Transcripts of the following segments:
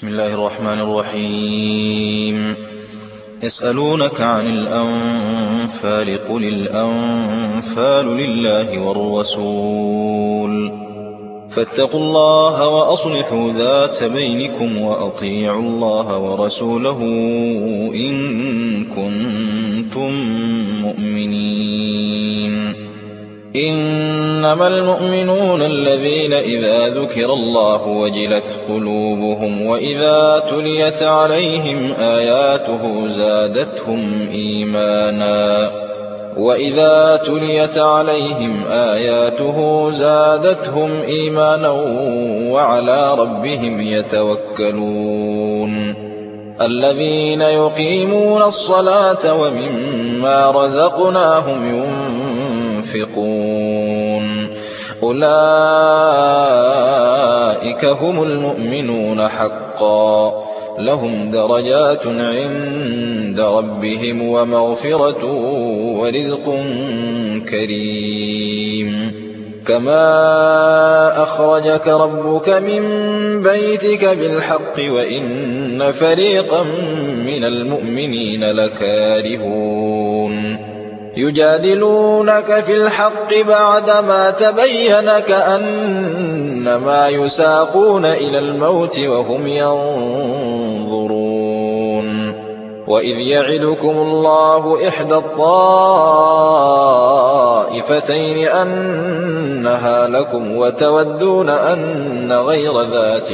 بسم الله الرحمن الرحيم. يسألونك عن الأنفال قل الأنفال لله والرسول فاتقوا الله وأصلحوا ذات بينكم وأطيعوا الله ورسوله إن كنتم مؤمنين. إنما المؤمنون الذين إذا ذكر الله وجلت قلوبهم وإذا تليت عليهم آياته زادتهم إيمانا وعلى ربهم يتوكلون. الذين يقيمون الصلاة ومما رزقناهم ينفقون أولئك هم المؤمنون حقا لهم درجات عند ربهم ومغفرة ورزق كريم. كما أخرجك ربك من بيتك بالحق وإن فريقا من المؤمنين لكارهون يجادلونك في الحق بعدما تبين كأنما يساقون إلى الموت وهم ينظرون. وإذ يعدكم الله إحدى الطائفتين أنها لكم وتودون أن غير ذات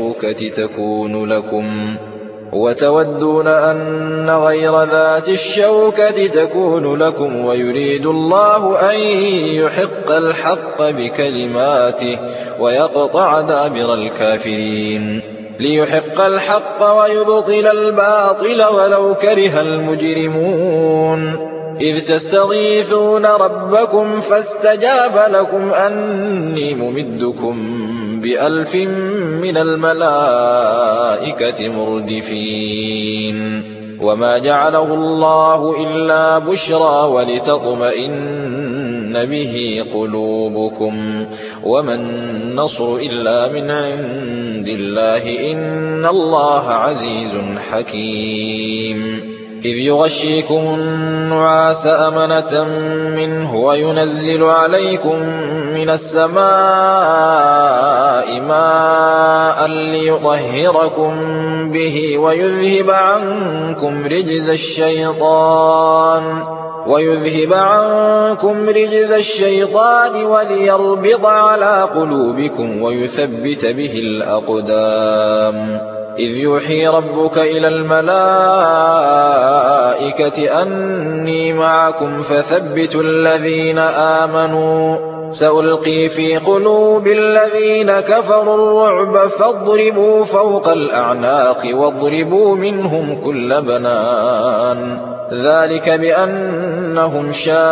الشوكة تكون لكم ويريد الله أن يحق الحق بكلماته ويقطع دابر الكافرين ليحق الحق ويبطل الباطل ولو كره المجرمون. إذ تستغيثون ربكم فاستجاب لكم أني ممدكم ب1000 من الملائكة مردفين. وما جعله الله إلا بشرى ولتطمئن به قلوبكم وما النصر إلا من عند الله إن الله عزيز حكيم. إذ يغشيكم النعاس أمنة منه وينزل عليكم من السماء ماء ليطهركم به ويذهب عنكم رجز الشيطان وليربط على قلوبكم ويثبت به الأقدام. إذ يوحي ربك إلى الملائكة أني معكم فثبتوا الذين آمنوا سألقي في قلوب الذين كفروا الرعب فاضربوا فوق الأعناق واضربوا منهم كل بنان. ذلك بأنهم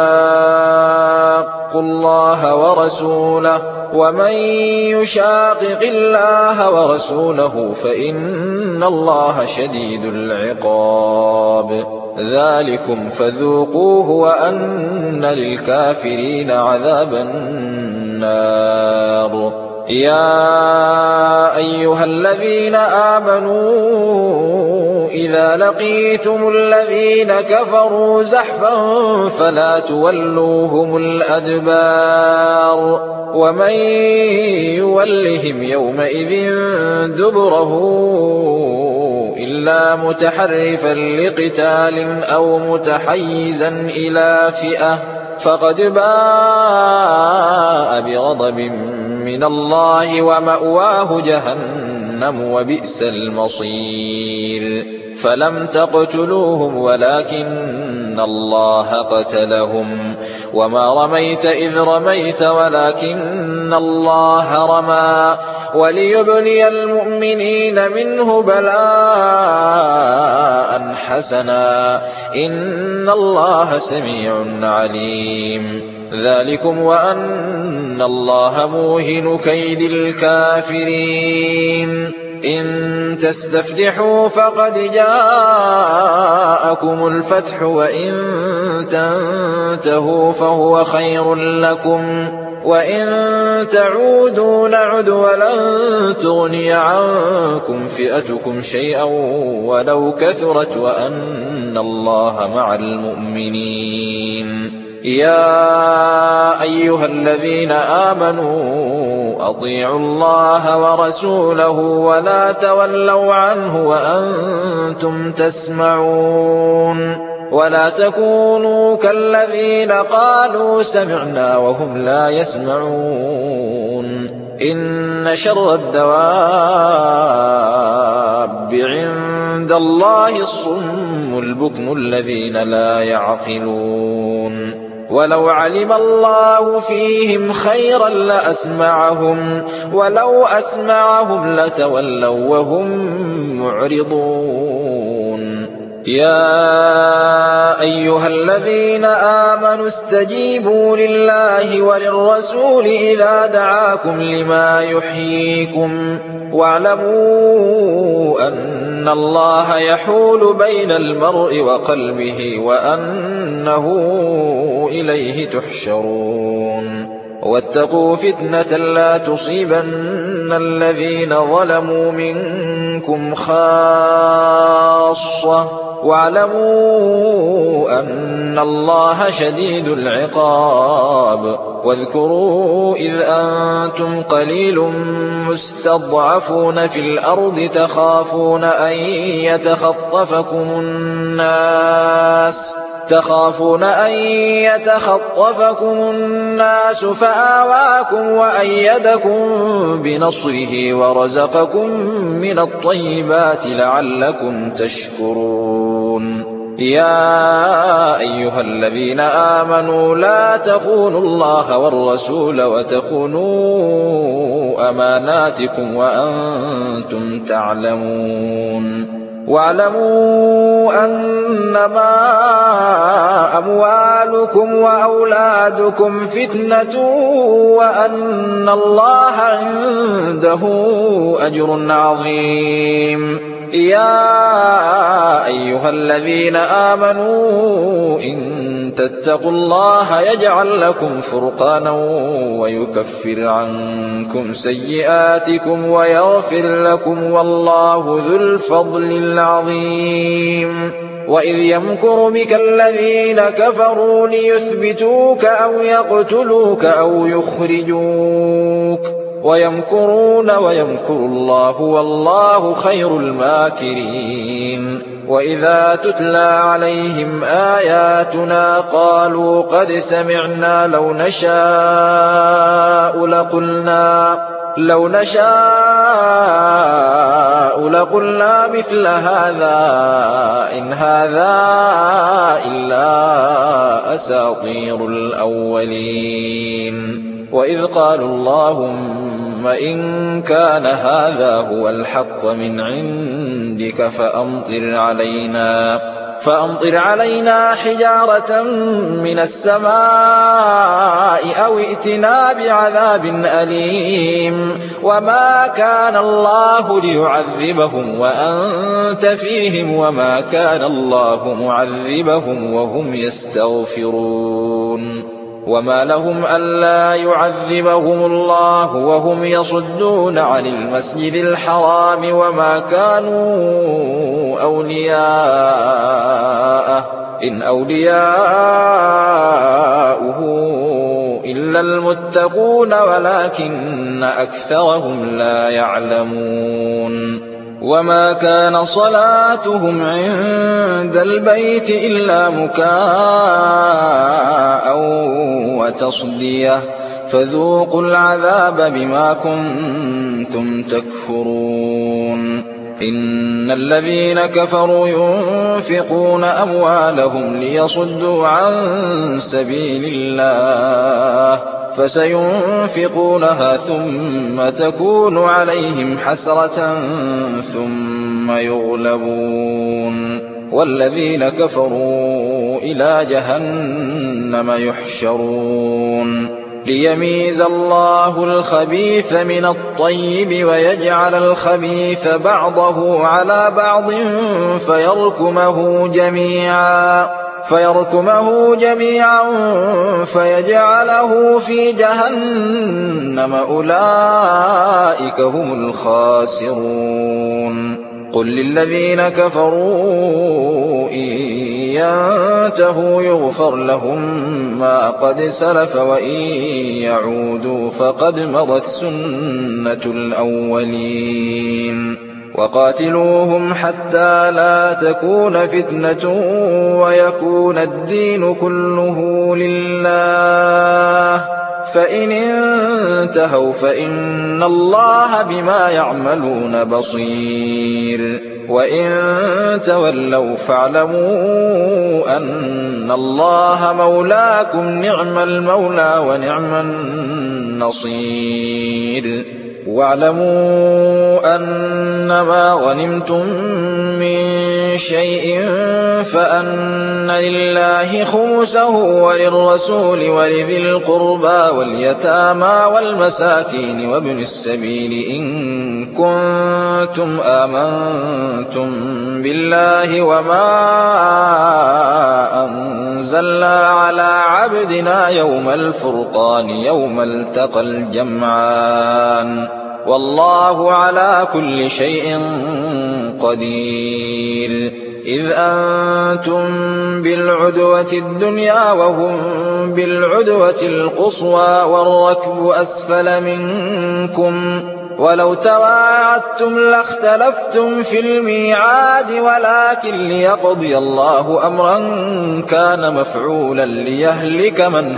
شاقوا الله ورسوله ومن يشاقق الله ورسوله فإن الله شديد العقاب. ذلكم فذوقوه وأن للكافرين عذاب النار. يا أيها الذين آمنوا إذا لقيتم الذين كفروا زحفا فلا تولوهم الأدبار ومن يولهم يومئذ دبره إلا متحرفا لقتال أو متحيزا إلى فئة فقد باء بغضب من الله ومأواه جهنم وبئس المصير. فلم تقتلوهم ولكن الله قتلهم وما رميت إذ رميت ولكن الله رمى وليبلي المؤمنين منه بلاء حسنا إن الله سميع عليم. ذلكم وأن الله موهن كيد الكافرين. إن تستفتحوا فقد جاءكم الفتح وإن تنتهوا فهو خير لكم وإن تعودوا نعد ولن تغني عنكم فئتكم شيئا ولو كثرت وأن الله مع المؤمنين. يا أيها الذين آمنوا أطيعوا الله ورسوله ولا تولوا عنه وأنتم تسمعون ولا تكونوا كالذين قالوا سمعنا وهم لا يسمعون. إن شر الدواب عند الله الصم البكم الذين لا يعقلون. ولو علم الله فيهم خيرا لأسمعهم ولو أسمعهم لتولوا وهم معرضون. يا أيها الذين آمنوا استجيبوا لله وللرسول إذا دعاكم لما يحييكم واعلموا أن الله يحول بين المرء وقلبه وأنه إليه تحشرون. واتقوا فتنة لا تصيبن الذين ظلموا منكم خاصة واعلموا أن الله شديد العقاب. واذكروا إذ أنتم قليل مستضعفون في الأرض تخافون أن يتخطفكم الناس فآواكم وأيدكم بنصره ورزقكم من الطيبات لعلكم تشكرون. يا أيها الذين آمنوا لا تخونوا الله والرسول وتخونوا أماناتكم وأنتم تعلمون. واعلموا أنما أموالكم وأولادكم فتنة وأن الله عنده أجر عظيم. يا أيها الذين آمنوا إن تتقوا الله يجعل لكم فرقانا ويكفر عنكم سيئاتكم ويغفر لكم والله ذو الفضل العظيم. وإذ يمكر بك الذين كفروا ليثبتوك أو يقتلوك أو يخرجوك ويمكرون ويمكر الله والله خير الماكرين. وإذا تتلى عليهم آياتنا قالوا قد سمعنا لو نشاء لقلنا مثل هذا إن هذا إلا أساطير الأولين. وإذ قالوا اللهم إن كان هذا هو الحق من عندك فأمطر علينا حجارة من السماء أو ائتنا بعذاب أليم. وما كان الله ليعذبهم وأنت فيهم وما كان الله معذبهم وهم يستغفرون. وما لهم ألا يعذبهم الله وهم يصدون عن المسجد الحرام وما كانوا أولياءه إن أولياؤه إلا المتقون ولكن أكثرهم لا يعلمون. وما كان صلاتهم عند البيت إلا مكاء وتصدية فذوقوا العذاب بما كنتم تكفرون. إن الذين كفروا ينفقون أموالهم ليصدوا عن سبيل الله فسينفقونها ثم تكون عليهم حسرة ثم يغلبون والذين كفروا إلى جهنم يحشرون. ليميز الله الخبيث من الطيب ويجعل الخبيث بعضه على بعض فيركمه جميعا فيركمه جميعا فيجعله في جهنم أولئك هم الخاسرون قل للذين كفروا إن ينتهوا يغفر لهم ما قد سلف وإن يعودوا فقد مضت سنة الأولين وقاتلوهم حتى لا تكون فتنة ويكون الدين كله لله فإن انتهوا فإن الله بما يعملون بصير وإن تولوا فاعلموا أن الله مولاكم نعم المولى ونعم النصير واعلموا أنما غنمتم من شيء فأن لله خمسه وللرسول ولذي القربى واليتامى والمساكين وابن السبيل إن كنتم آمنتم بالله وما أنزلنا على عبدنا يوم الفرقان يوم التقى الجمعان والله على كل شيء قدير إذ أنتم بالعدوة الدنيا وهم بالعدوة القصوى والركب أسفل منكم ولو تواعدتم لاختلفتم في الميعاد ولكن ليقضي الله أمرا كان مفعولا ليهلك من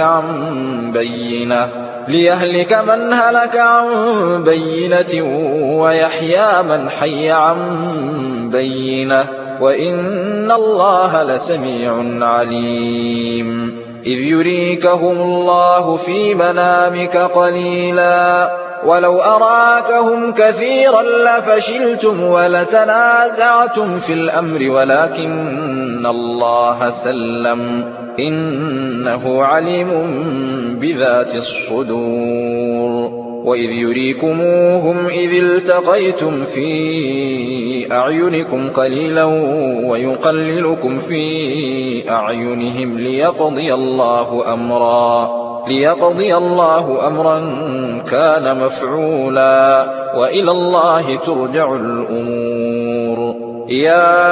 هلك عن بينة ويحيى من حي عن بينة وإن الله لسميع عليم إذ يريكهم الله في منامك قليلا ولو أراكهم كثيرا لفشلتم ولتنازعتم في الأمر ولكن الله سلم إنه عليم بذات الصدور وإذ يريكموهم إذ التقيتم في أعينكم قليلا ويقللكم في أعينهم ليقضي الله أمرا كان مفعولا وإلى الله ترجع الأمور يا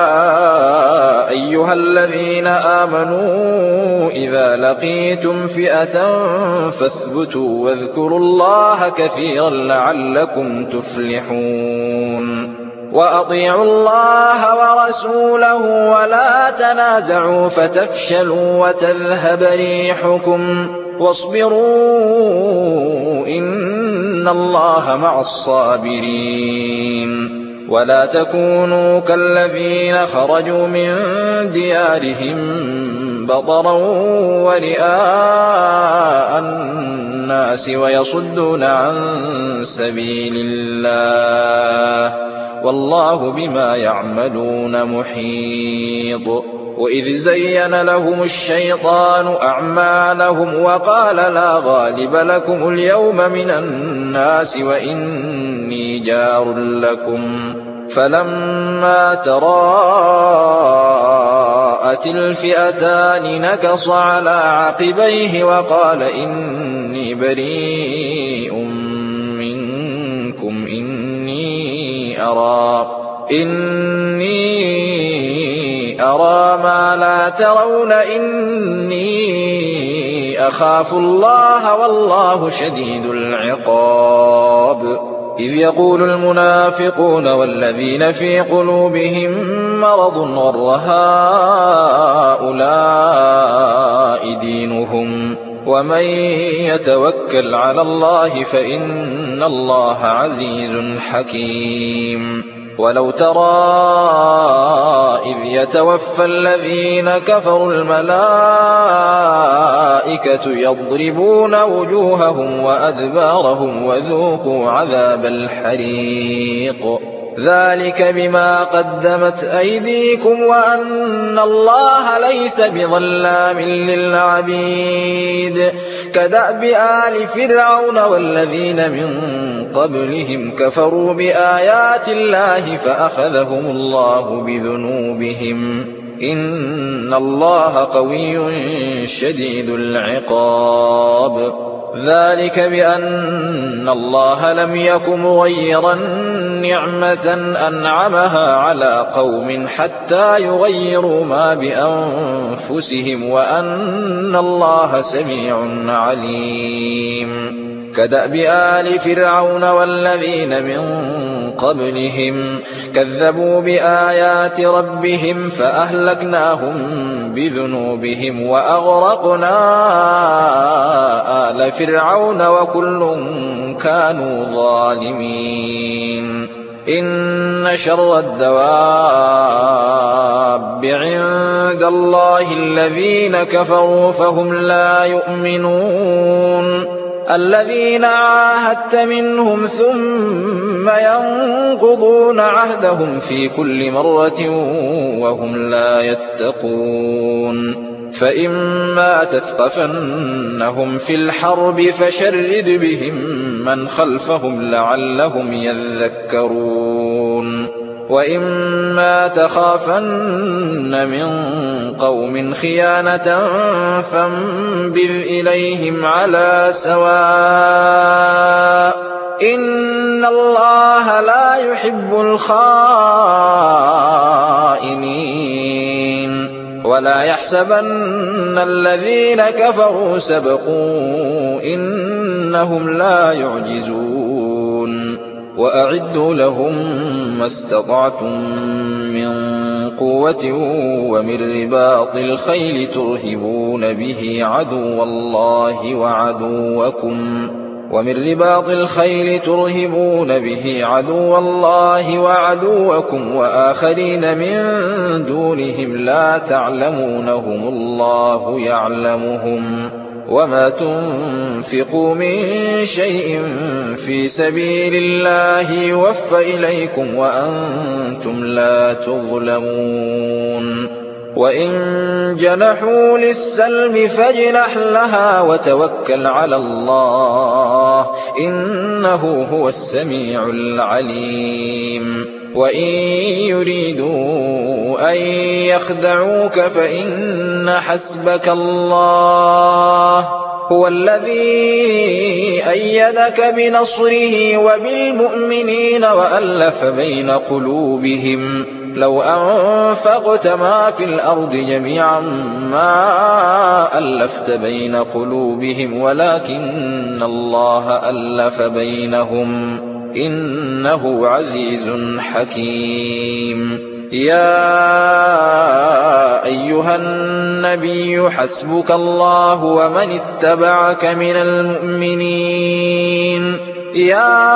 أيها الذين آمنوا إذا لقيتم فئة فاثبتوا واذكروا الله كثيرا لعلكم تفلحون وأطيعوا الله ورسوله ولا تنازعوا فتفشلوا وتذهب ريحكم واصبروا إن الله مع الصابرين ولا تكونوا كالذين خرجوا من ديارهم بطرا ورئاء الناس ويصدون عن سبيل الله والله بما يعملون محيط وإذ زين لهم الشيطان أعمالهم وقال لا غالب لكم اليوم من الناس وإني جار لكم فلما تراءت الفئتان نكص على عقبيه وقال إني بريء منكم إني أرى ما لا ترون إني أخاف الله والله شديد العقاب إذ يقول المنافقون والذين في قلوبهم مرض غر هؤلاء دينهم ومن يتوكل على الله فإن الله عزيز حكيم ولو ترى إذ يتوفى الذين كفروا الملائكة يضربون وجوههم وأدبارهم وذوقوا عذاب الحريق ذلك بما قدمت أيديكم وأن الله ليس بظلام للعبيد كدأب آل فرعون والذين من قبلهم كفروا بآيات الله فأخذهم الله بذنوبهم إن الله قوي شديد العقاب ذلك بأن الله لم يك مغيرا نعمة أنعمها على قوم حتى يغيروا ما بأنفسهم وأن الله سميع عليم كدأب آل فرعون والذين من قبلهم كذبوا بآيات ربهم فأهلكناهم بذنوبهم وأغرقنا آل فرعون وكل كانوا ظالمين إن شر الدواب عند الله الذين كفروا فهم لا يؤمنون الذين عاهدت منهم ثم ينقضون عهدهم في كل مرة وهم لا يتقون فإما تثقفنهم في الحرب فشرد بهم من خلفهم لعلهم يذكرون وإما تخافن من قوم خيانة فانبذ إليهم على سواء إن الله لا يحب الخائنين ولا يحسبن الذين كفروا سبقوا إنهم لا يعجزون وأعدوا لهم ما استطعتم من قوة ومن رباط الخيل ترهبون به عدو الله وعدوكم وآخرين من دونهم لا تعلمونهم الله يعلمهم وما تنفقوا من شيء في سبيل الله يوفى إليكم وأنتم لا تظلمون وإن جنحوا للسلم فاجنح لها وتوكل على الله إنه هو السميع العليم وإن يريدوا أن يخدعوك فإن حسبك الله هو الذي أيدك بنصره وبالمؤمنين وألف بين قلوبهم لو أنفقت ما في الأرض جميعا ما ألفت بين قلوبهم ولكن الله ألف بينهم إنه عزيز حكيم يا أيها النبي حسبك الله ومن اتبعك من المؤمنين يا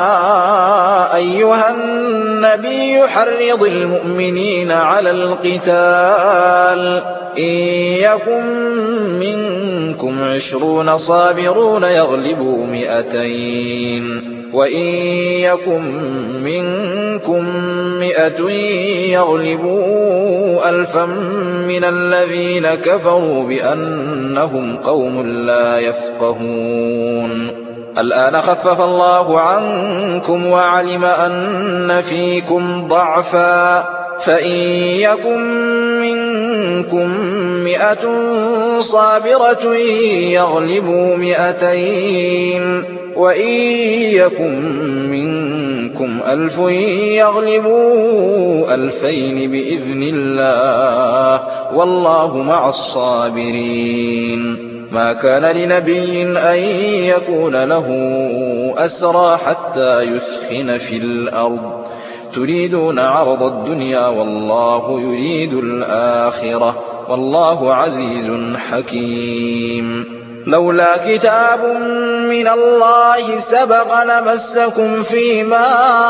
أيها النبي حرض المؤمنين على القتال إن يكن منكم 20 صابرون يغلبوا 200 وإن يكن منكم 100 يغلبوا 1000 من الذين كفروا بأنهم قوم لا يفقهون الآن خفف الله عنكم وعلم أن فيكم ضعفا فإن يكن منكم 100 صابرة يغلبوا 200 وإن يكن منكم 1000 يغلبوا 2000 بإذن الله والله مع الصابرين ما كان لنبي أن يكون له أسرى حتى يثخن في الأرض تريدون عرض الدنيا والله يريد الآخرة والله عزيز حكيم لولا كتاب من الله سبق لمسكم فيما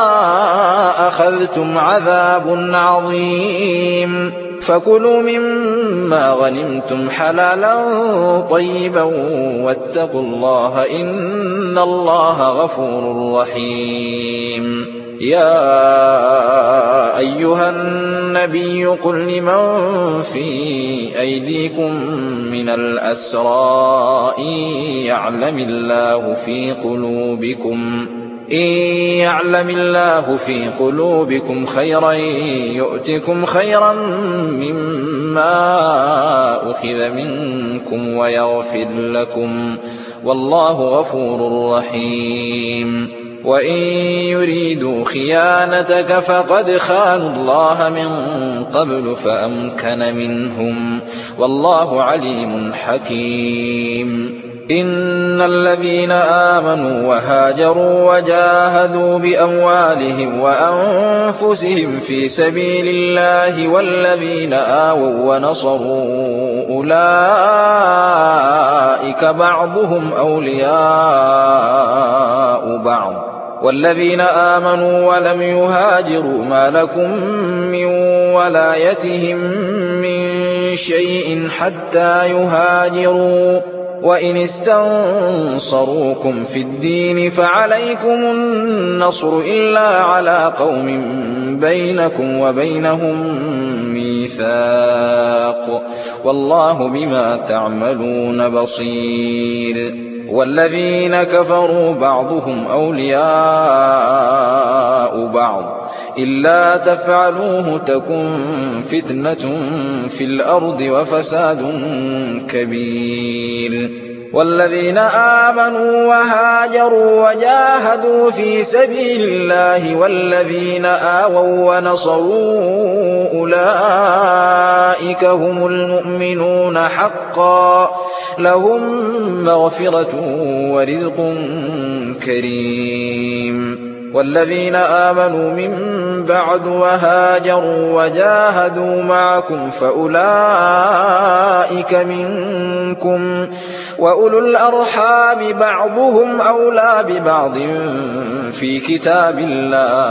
أخذتم عذاب عظيم فكلوا مما غنمتم حلالا طيبا واتقوا الله إن الله غفور رحيم يا أيها النبي قل لمن في أيديكم من الأسرى إن يعلم الله في قلوبكم إن يعلم الله في قلوبكم خيرا يؤتكم خيرا مما أخذ منكم ويغفر لكم والله غفور رحيم وإن يريدوا خيانتك فقد خانوا الله من قبل فأمكن منهم والله عليم حكيم إن الذين آمنوا وهاجروا وجاهدوا بأموالهم وأنفسهم في سبيل الله والذين آووا ونصروا أولئك بعضهم أولياء بعض والذين آمنوا ولم يهاجروا ما لكم من ولايتهم من شيء حتى يهاجروا وإن استنصروكم في الدين فعليكم النصر إلا على قوم بينكم وبينهم ميثاق والله بما تعملون بصير والذين كفروا بعضهم أولياء بعض إلا تفعلوه تكن فتنة في الأرض وفساد كبير والذين آمنوا وهاجروا وجاهدوا في سبيل الله والذين آووا ونصروا أولئك هم المؤمنون حقا لهم مغفرة ورزق كريم والذين آمنوا من بعد وهاجروا وجاهدوا معكم فأولئك منكم وأولو الأرحام بعضهم أولى ببعض في كتاب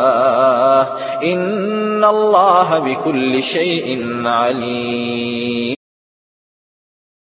الله إن الله بكل شيء عليم